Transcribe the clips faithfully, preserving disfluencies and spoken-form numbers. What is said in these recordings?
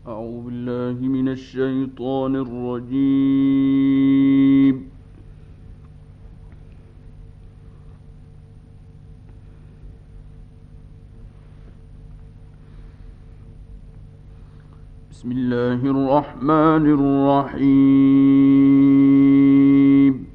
أعوذ بالله من الشيطان الرجيم. بسم الله الرحمن الرحيم.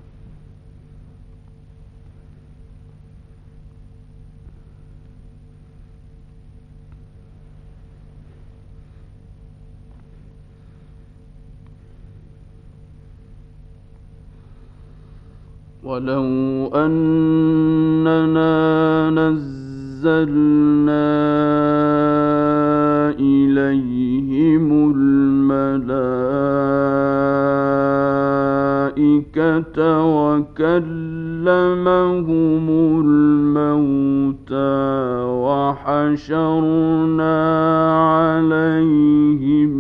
ولو أننا نزلنا إليهم الملائكة وكلمهم الموتى وحشرنا عليهم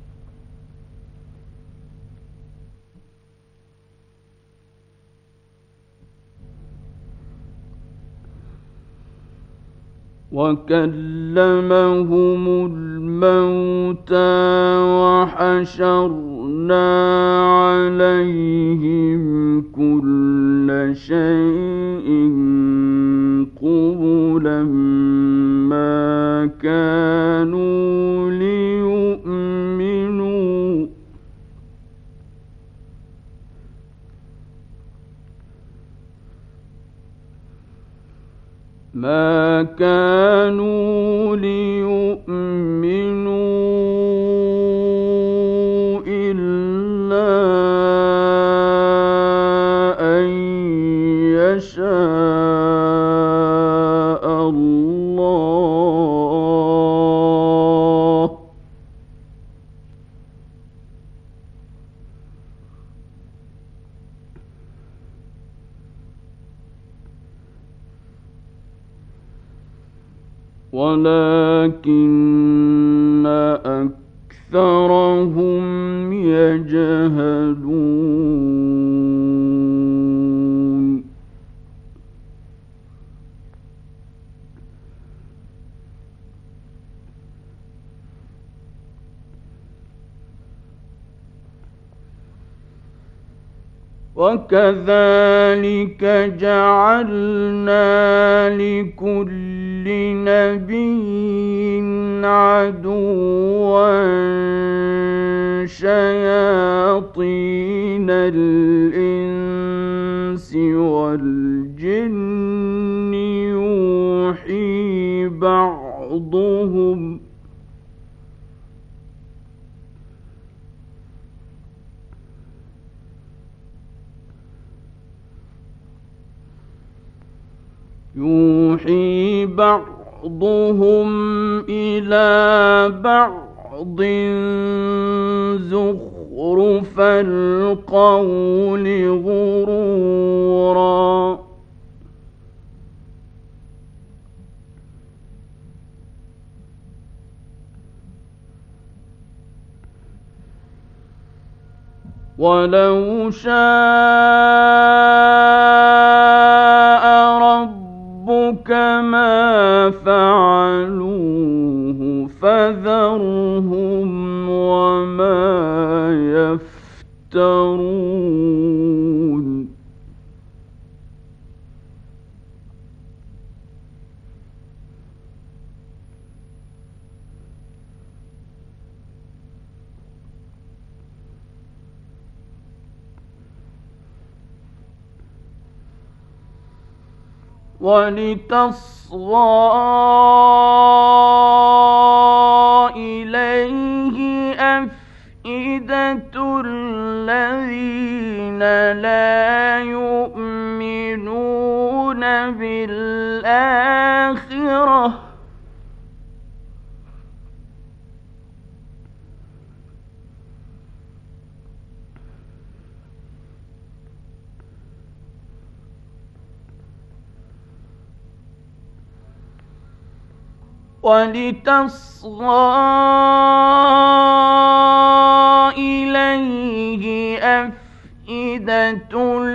وكلمهم الموتى وحشرنا عليهم كل شيء قبلا ما كانوا ليؤمنوا ما كانوا ليؤمنوا إلا أن يشاء الله ولكن أكثرهم يجهلون وكذلك جعلنا لكل نبي عدوا شياطين الإنس والجن يوحي بعضهم يوحي بعضهم إلى بعض زخرف القول غرورا ولو شاء ربك ما فعلوه فذرهم وما يفترون ولتصغى إليه أفئدة الذين لا يؤمنون بالآخرة ولتصغى إليه أفئدة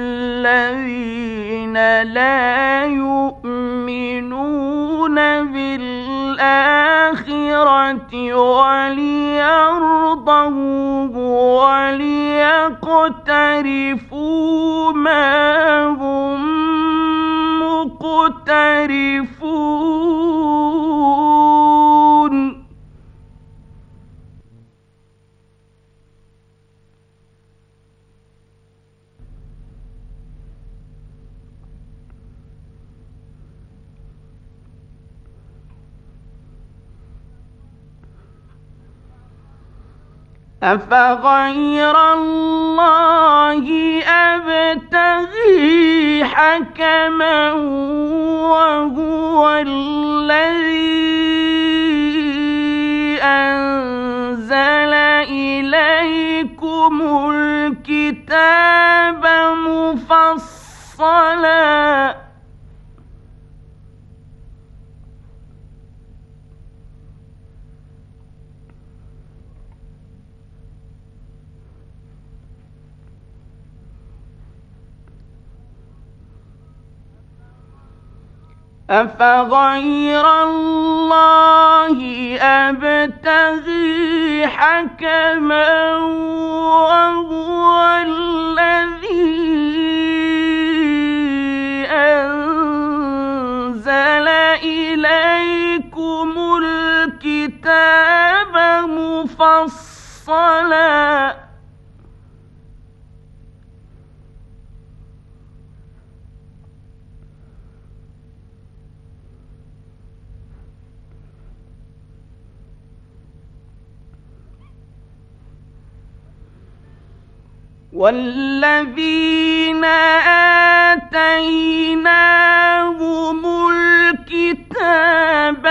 الذين لا يؤمنون بالآخرة الآخرة وليرضوه وليقترفوا ما هم مقترفون أفغير الله أبتغي حكما وهو الذي أنزل إليكم الكتاب مفصلا أفغير الله أبتغي حكما وهو الذي أنزل إليكم الكتاب مفصلا والذين آتيناهم الكتاب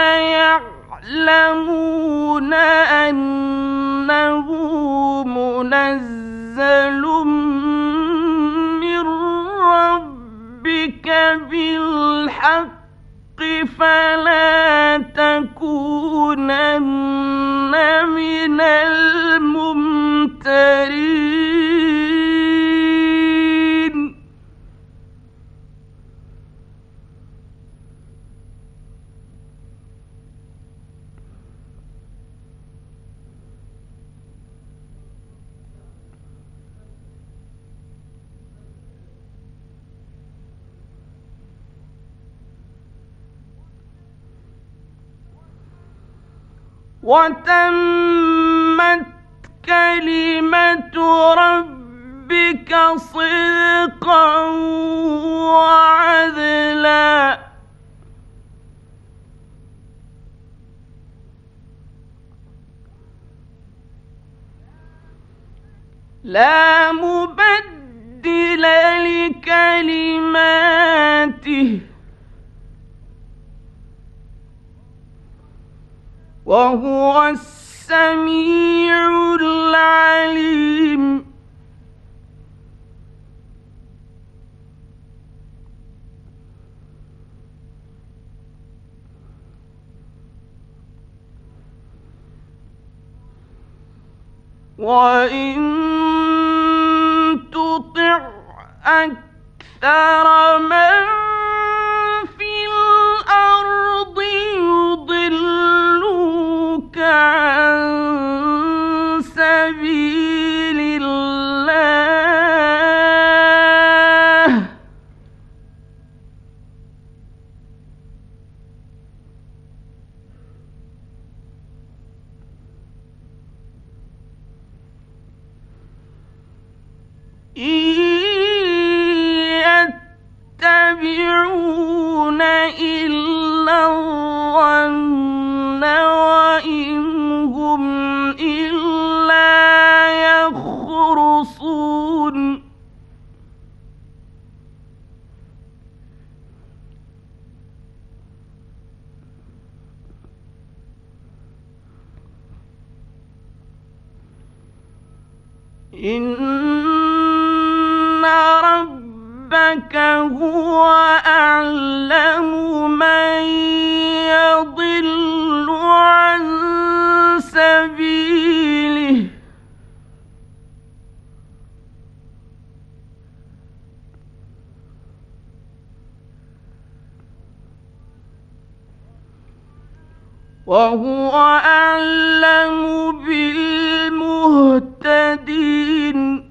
يعلمون أنه منزل من ربك بالحق فلا تكونن من الممترين وتمت كلمة ربك صدقا وعدلا لا مبدل لكلماته وهو السميع العليم وإن تطع أكثر من في الأرض يضلوك عن سبيل الله إن يتبعون إلا الظن وإن هم إلا يخرصون إن ربك هو أعلم من يضل عن سبيله وهو أعلم بالمهتدين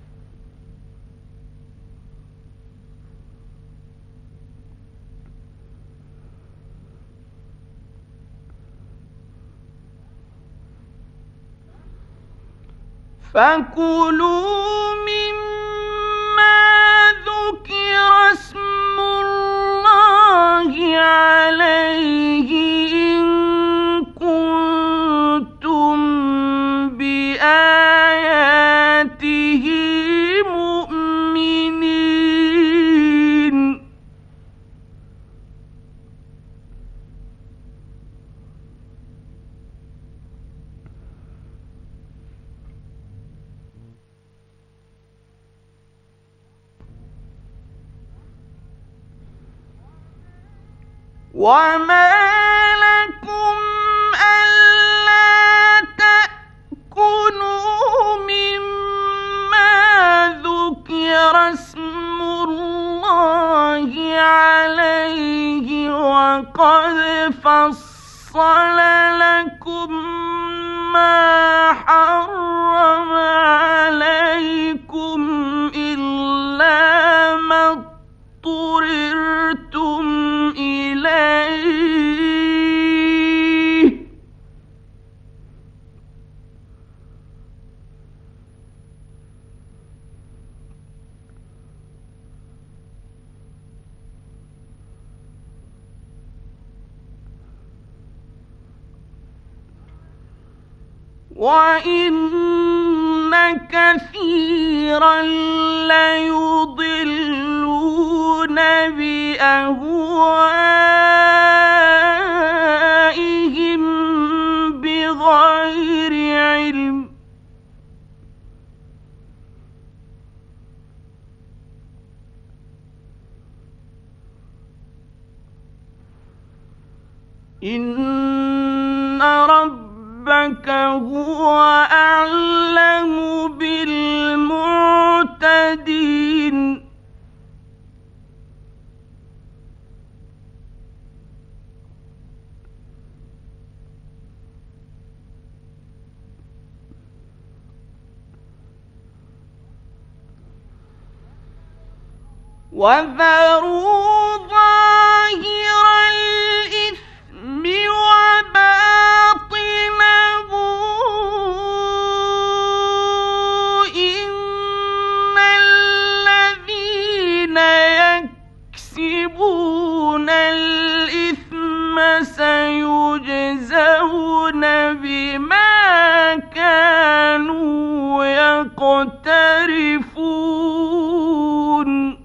فكلوا مما ذكر اسم الله عليه إن كنتم بآياته مؤمنين وما لكم ألا تأكلوا مما ذكر اسم الله عليه وقد فصل لكم ما حرم عليكم إلا ما اضطررتم إليه وإن كثيرا ليضلون بأهوائهم بغير علم إن ربك هو أعلم بالمعتدين وذروا ظاهر الإثم وباطنه إن الذين يكسبون الإثم سيجزون بما كانوا يقترفون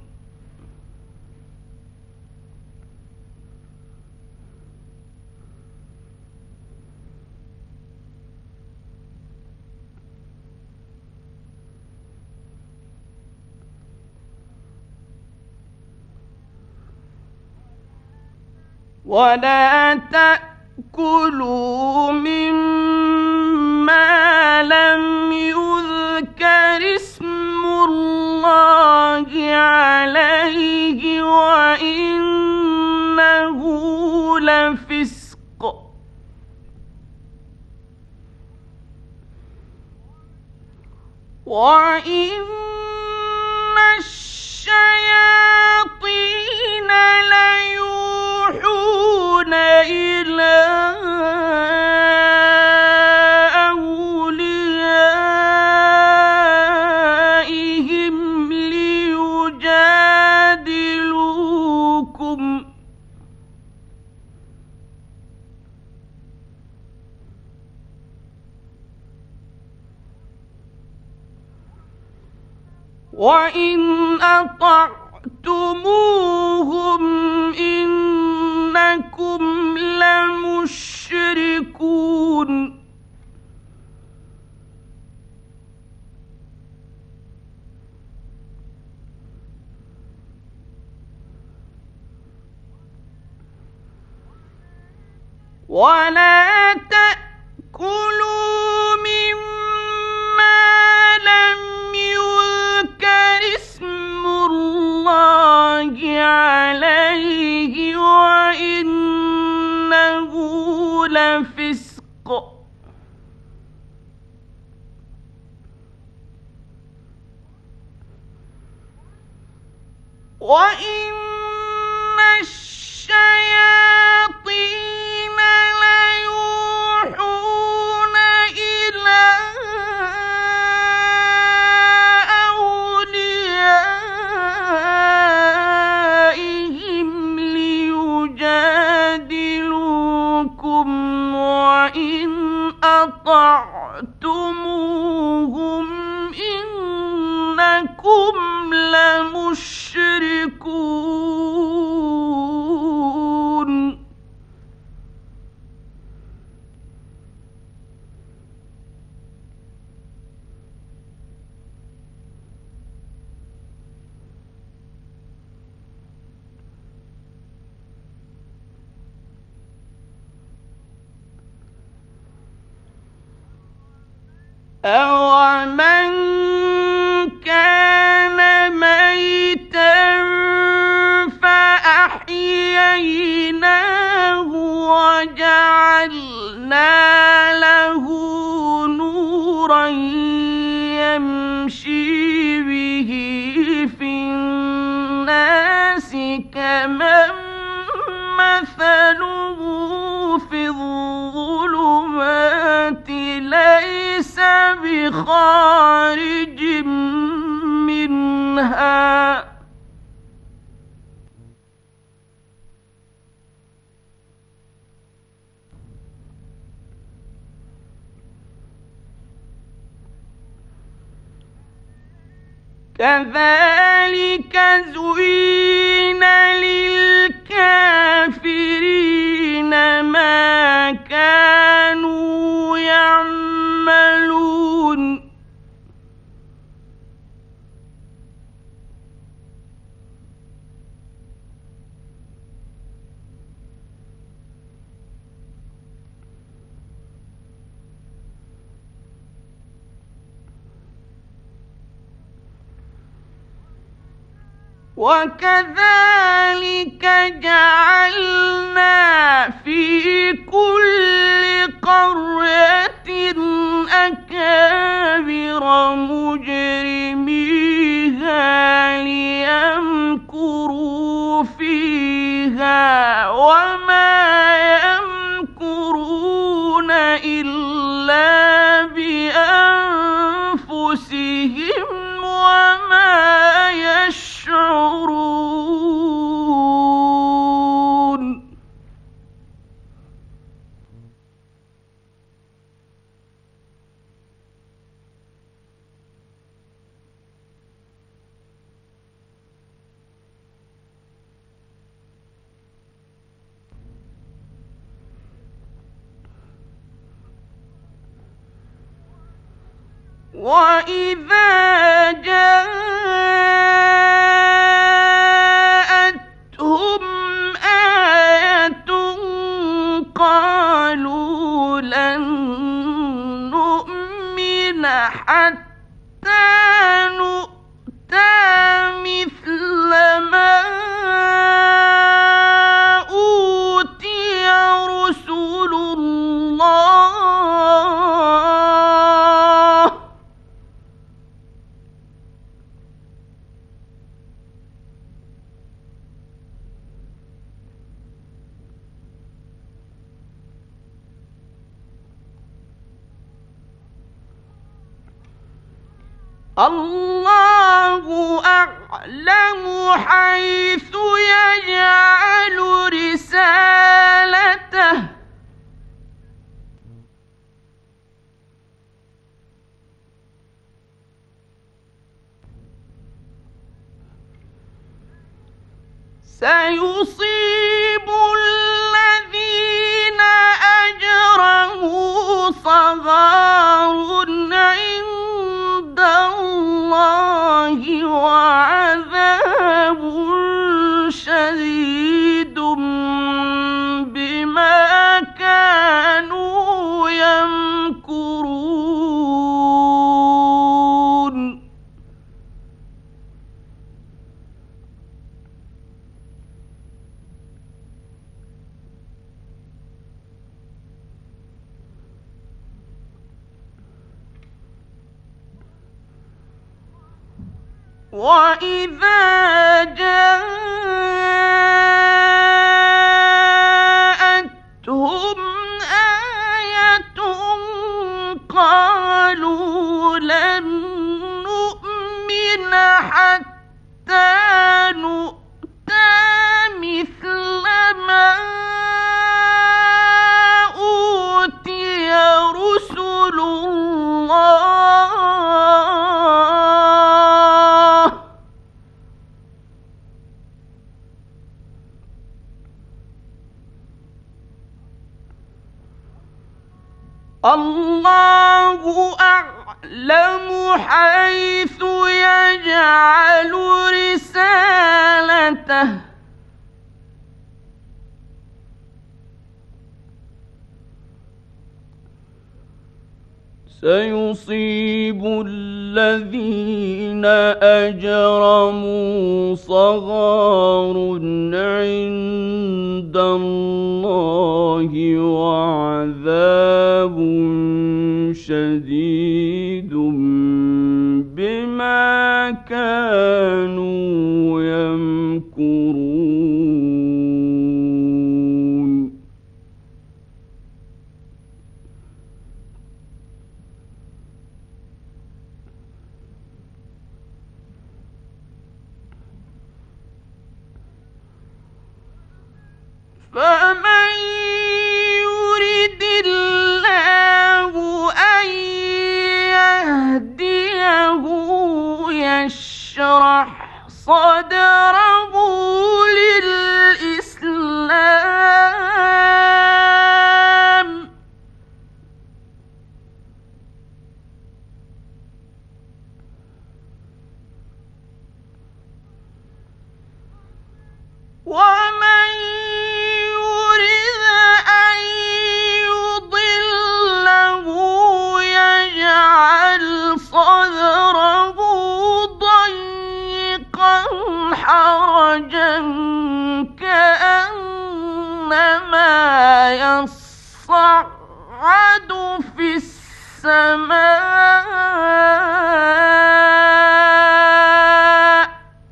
ولا تأكلوا مما لم يذكر اسم الله عليه وإنه لفسق وإن الشياطين ليوحون إلى أوليائهم ليجادلوكم وإن أطعتموهم إنكم لمشركون ولا تأكلوا مما لم يذكر اسم الله عليه وإنه لفسق وإن الشياطين ليوحون إلى أوليائهم ليجادلوكم وإن أطعتموهم إنكم لمشركون. أَوَمَنْ كَانَ مَيْتًا فَأَحْيَيْنَاهُ وَجَعَلْنَا لَهُ نُورًا يَمْشِي بِهِ فِي النَّاسِ كَمَنْ مَثَلُهُ فِي الظُّلُمَاتِ لَيْسَ بِخَارِجٍ منها. كذلك زين للكافرين ما كانوا يعملون. وكذلك جعلنا في كل قرية أكابر مجرميها ليمكروا فيها وما يمكرون إلا بأنفسهم وما يشعرون. وإذا جاءتهم آية قالوا لن نؤمن حتى نؤتى مثل ما أوتي رسل الله الله أعلم حيث يجعل رسالته سيصيب الذين أجرموا صغار عند الله وعذاب شديد بما كانوا يمكرون. وإذا جاء حتى نؤتى مثل ما أوتي رسل الله الله أعلم حيث يجعل رسالته سيصيب الذين أجرموا صغار عند الله وعذاب شديد بما كانوا يمكرون فمن يرد الله أن يهديه يشرح صدره للإسلام ومن يرد أن يضله يجعل صدره ضيقا حرجا كأنما يصعد في السماء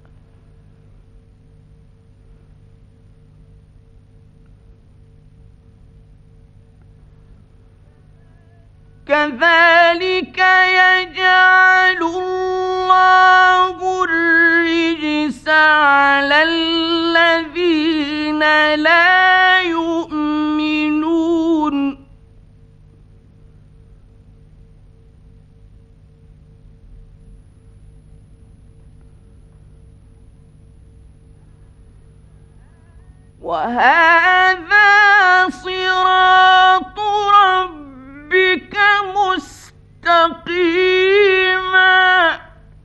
كذلك يجعل الله الرجس على الذين لا يؤمنون وهذا صراط ربك مستقيما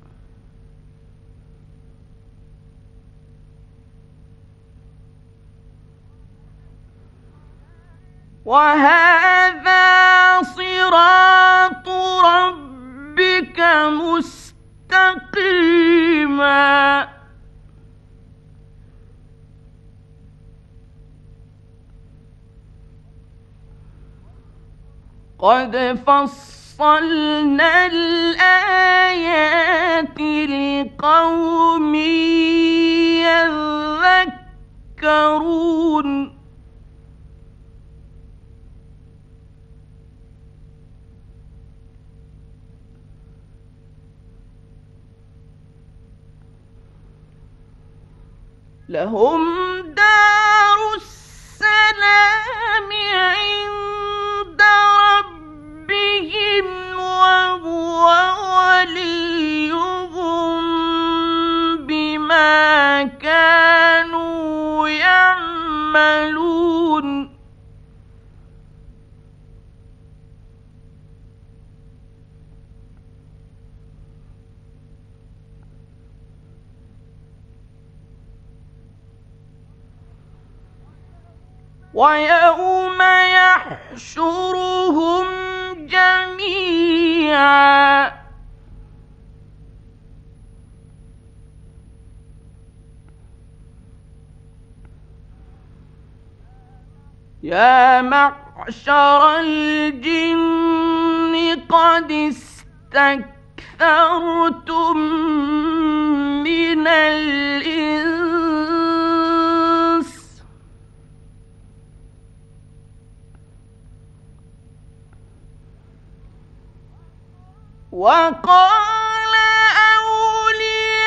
وهذا صراط ربك مستقيما قد فصلنا الآيات لقوم يذكرون لهم دار السلام عند ربهم وهو وليهم بما كانوا يعملون ويوم يحشرهم جميعا يا معشر الجن قد استكثرتم من الإنس وقال أولياؤهم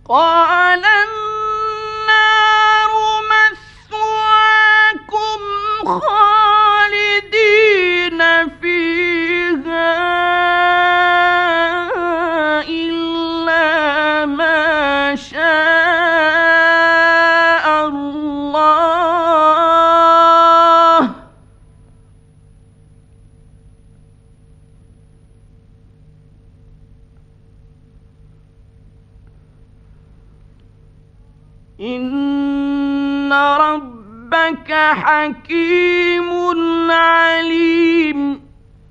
قال النار مثواكم خالدين فيها إلا ما شاء الله إن ربك حكيم عليم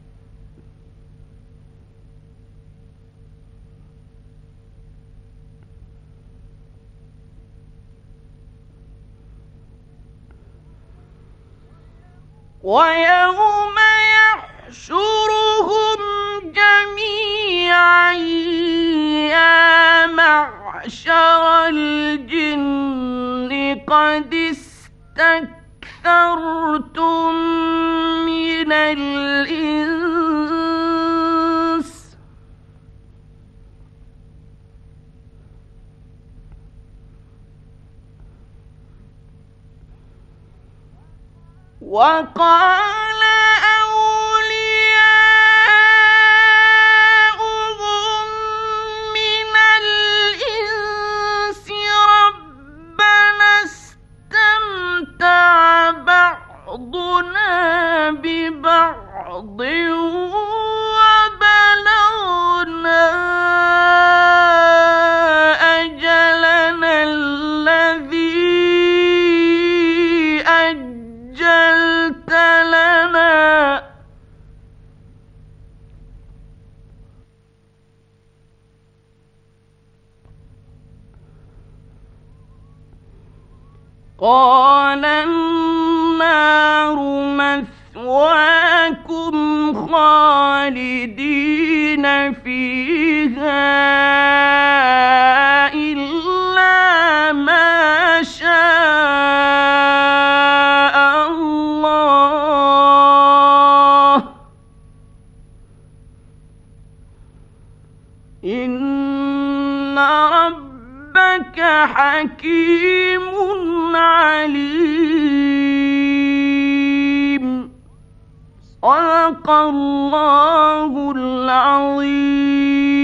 ويوم يحشرهم جميعا يا معشر الجن قد استكثرتم من الإنس وقال أولياؤهم من الإنس ربنا استمتع بعضنا ببعض وبلغنا أجلنا الذي أجلت لنا قال النار مثواكم خالدين فيها إلا ما شاء الله إن ربك حكيم عليم صدق الله العظيم.